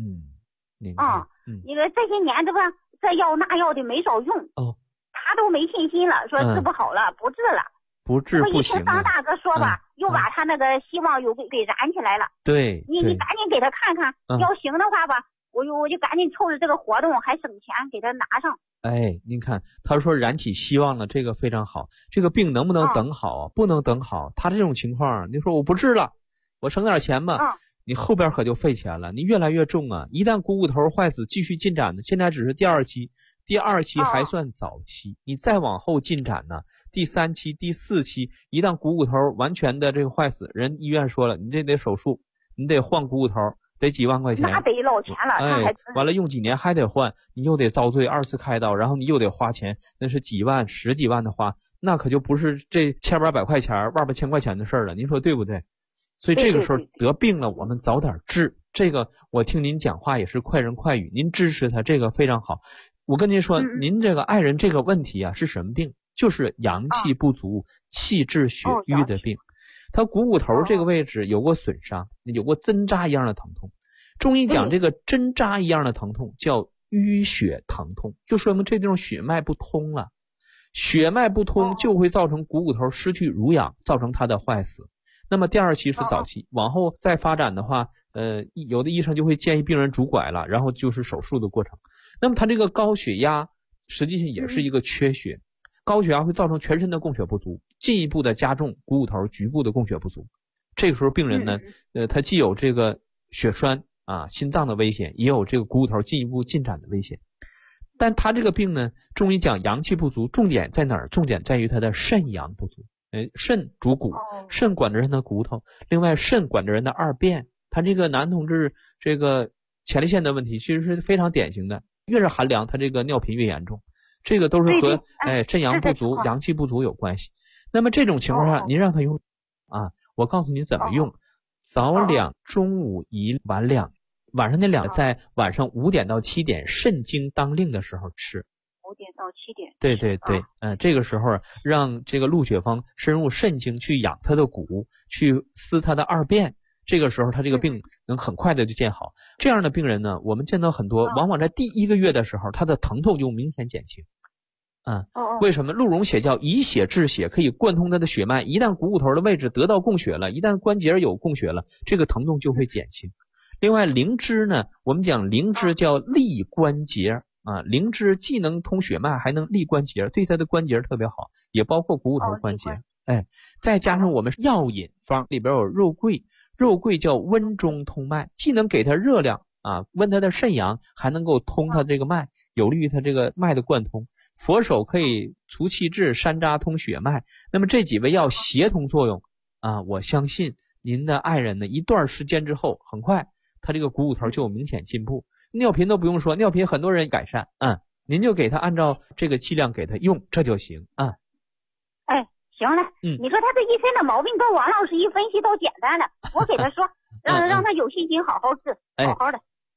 因为这些年这不这药那药的没少用，他都没信心了，说治不好了，不治了， 不治不行。 一听张大哥说吧，又把他那个希望又给燃起来了。 对， 你赶紧给他看看，要行的话吧，我就赶紧凑着这个活动，还省钱给他拿上。 您看，他说燃起希望了，这个非常好。这个病能不能等好？不能等好。他这种情况，你说我不治了，我省点钱吧，你后边可就费钱了，你越来越重啊！一旦股头坏死，继续进展的，现在只是第2期，第2期还算早期，你再往后进展呢，第3期、第4期，一旦股头完全的这个坏死，人医院说了，你这得手术，你得换股头。得几万块钱， 那得老钱了， 完了用几年还得换，你又得遭罪2次开刀，然后你又得花钱，那是几万、10几万的花，那可就不是这千把百块钱、万把千块钱的事了，您说对不对？所以这个时候得病了，我们早点治。这个我听您讲话也是快人快语，您支持他，这个非常好。我跟您说，您这个爱人这个问题啊是什么病？就是阳气不足、气滞血瘀的病。他股头这个位置有过损伤，有过针扎一样的疼痛。中医讲这个针扎一样的疼痛叫淤血疼痛，就说明这地方血脉不通了。血脉不通就会造成股头失去濡养，造成它的坏死。那么第2期是早期，往后再发展的话，有的医生就会建议病人拄拐了，然后就是手术的过程。那么他这个高血压实际上也是一个缺血，高血压会造成全身的供血不足，进一步的加重股头局部的供血不足。这个时候病人呢，他既有这个血栓心脏的危险，也有这个股头进一步进展的危险。但他这个病呢，中医讲阳气不足，重点在哪儿？重点在于他的肾阳不足。肾主骨，肾管着人的骨头，另外肾管着人的2便。他这个男同志这个前列腺的问题其实是非常典型的，越是寒凉他这个尿频越严重，这个都是和肾阳不足、阳气不足有关系。那么这种情况下您让他用我告诉你怎么用，早2，中午1，晚2，晚上那2在晚上5点到7点肾经当令的时候吃。 5点到7点。 对对对，这个时候让这个陆雪芳深入肾经去养他的骨，去撕他的2便，这个时候他这个病能很快的就见好。这样的病人呢，我们见到很多，往往在第1个月的时候，他的疼痛就明显减轻。为什么？鹿茸血叫以血治血，可以贯通他的血脉，一旦股头的位置得到供血了，一旦关节有供血了，这个疼痛就会减轻。另外灵芝呢，我们讲灵芝叫利关节灵芝既能通血脉，还能利关节，对他的关节特别好，也包括股头关节。再加上我们药引方里边有肉桂，肉桂叫温中通脉，既能给他热量温他的肾阳，还能够通他这个脉，有利于他这个脉的贯通。佛手可以除气滞，山楂通血脉。那么这几味药协同作用我相信您的爱人呢，一段时间之后，很快他这个股头就有明显进步。尿频都不用说，尿频很多人改善您就给他按照这个剂量给他用，这就行行了，你说他这一身的毛病跟王老师一分析都简单了，我给他说让他有信心好好治，好好的。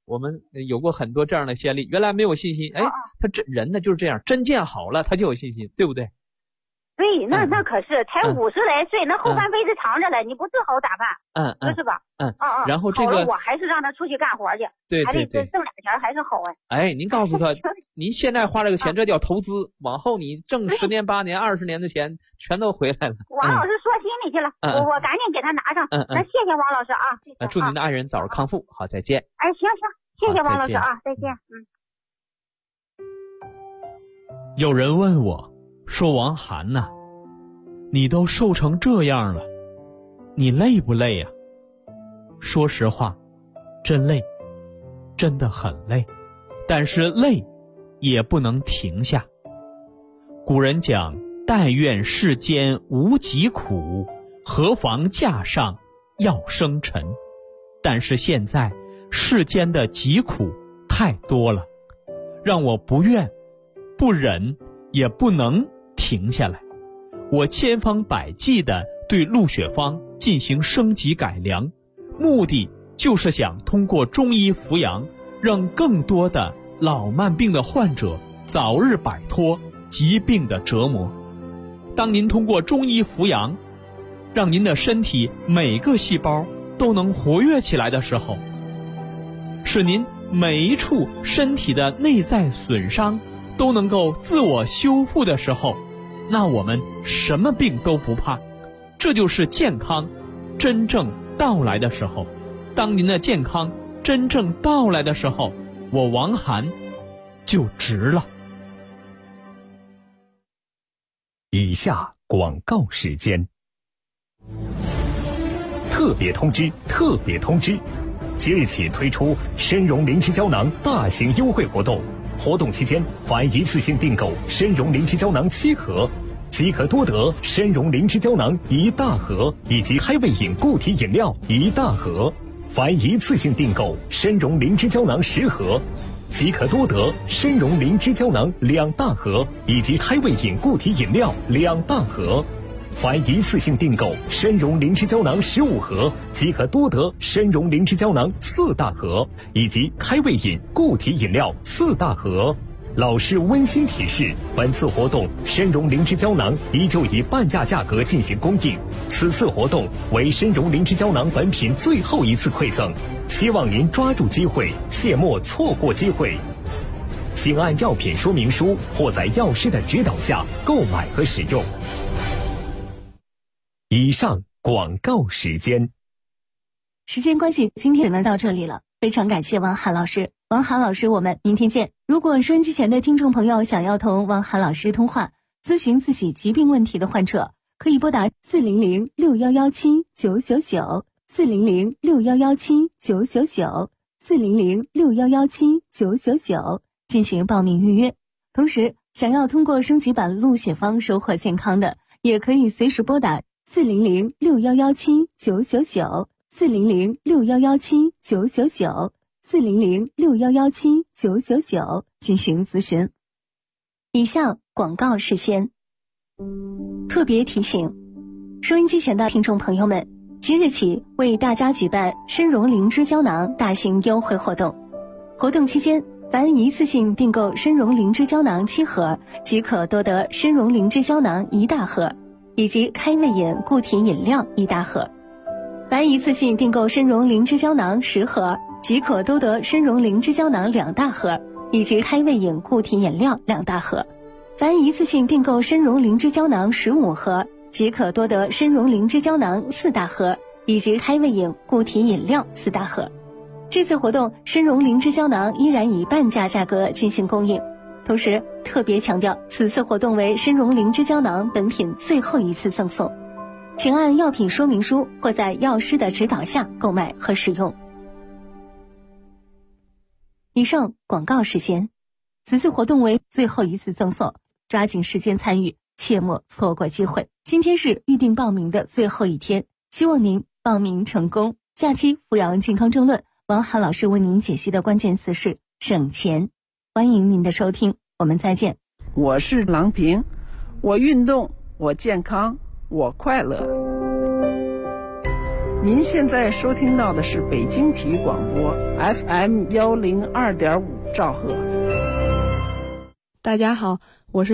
我们有过很多这样的先例，原来没有信心，他人呢就是这样，真见好了他就有信心，对不对？ 对，那可是才50来岁，那后半辈子长着了，你不治好咋办？是吧？ 然后这个我还是让他出去干活去， 对， 还得挣点钱还是好您告诉他，您现在花这个钱，这叫投资，往后你挣10年、8年、20年的钱全都回来了。 王老师说心里去了，我赶紧给他拿上。那谢谢王老师啊！ 祝您的爱人早日康复，好，再见。 行，谢谢王老师啊，再见。 有人问我说：“王涵呐，你都瘦成这样了，你累不累呀？”说实话，真累，真的很累，但是累也不能停下。古人讲：“但愿世间无疾苦，何妨架上要生尘。”但是现在世间的疾苦太多了，让我不愿、不忍，也不能停下来。我千方百计地对鹿血芳进行升级改良，目的就是想通过中医扶阳，让更多的老慢病的患者早日摆脱疾病的折磨。当您通过中医扶阳，让您的身体每个细胞都能活跃起来的时候，使您每一处身体的内在损伤都能够自我修复的时候，那我们什么病都不怕。这就是健康真正到来的时候。当您的健康真正到来的时候，我王涵就值了。 以下广告时间。特别通知！特别通知！即日起推出参茸灵芝胶囊大型优惠活动，活动期间凡一次性订购参茸灵芝胶囊7盒，即可多得参茸灵芝胶囊1大盒以及开胃饮固体饮料1大盒；凡一次性订购参茸灵芝胶囊10盒，即可多得参茸灵芝胶囊2大盒以及开胃饮固体饮料2大盒；凡一次性订购参茸灵芝胶囊15盒，即可多得参茸灵芝胶囊4大盒以及开胃饮固体饮料4大盒。老师温馨提示，本次活动参茸灵芝胶囊依旧以半价价格进行供应，此次活动为参茸灵芝胶囊本品最后一次馈赠，希望您抓住机会，切莫错过机会。请按药品说明书或在药师的指导下购买和使用。以上广告时间。 时间关系，今天呢到这里了，非常感谢王涵老师。王涵老师，我们明天见。如果收音机前的听众朋友想要同王涵老师通话，咨询自己疾病问题的患者，可以拨打400-6117-999，400-6117-999，400-6117-999进行报名预约。同时，想要通过升级版鹿血芳收获健康的，也可以随时拨打400-6117-999，400-6117-999，400-6117-999进行咨询。以上广告事先。特别提醒，收音机前的听众朋友们，即日起为大家举办参茸灵芝胶囊大型优惠活动。活动期间，凡一次性订购参茸灵芝胶囊7盒，即可多得参茸灵芝胶囊1大盒以及开胃饮固体饮料1大盒；凡一次性订购参茸灵芝胶囊10盒，即可多得参茸灵芝胶囊2大盒以及开胃饮固体饮料2大盒；凡一次性订购参茸灵芝胶囊15盒，即可多得参茸灵芝胶囊4大盒以及开胃饮固体饮料4大盒。这次活动参茸灵芝胶囊依然以半价价格进行供应，同时特别强调，此次活动为参茸灵芝胶囊本品最后一次赠送，请按药品说明书或在药师的指导下购买和使用。以上广告时间，此次活动为最后一次赠送，抓紧时间参与，切莫错过机会。今天是预定报名的最后一天，希望您报名成功。下期扶阳健康争论，王涵老师为您解析的关键词是省钱。欢迎您的收听，我们再见。 我是郎平，我运动，我健康，我快乐。 您现在收听到的是北京体育广播 FM102.5兆赫。 大家好，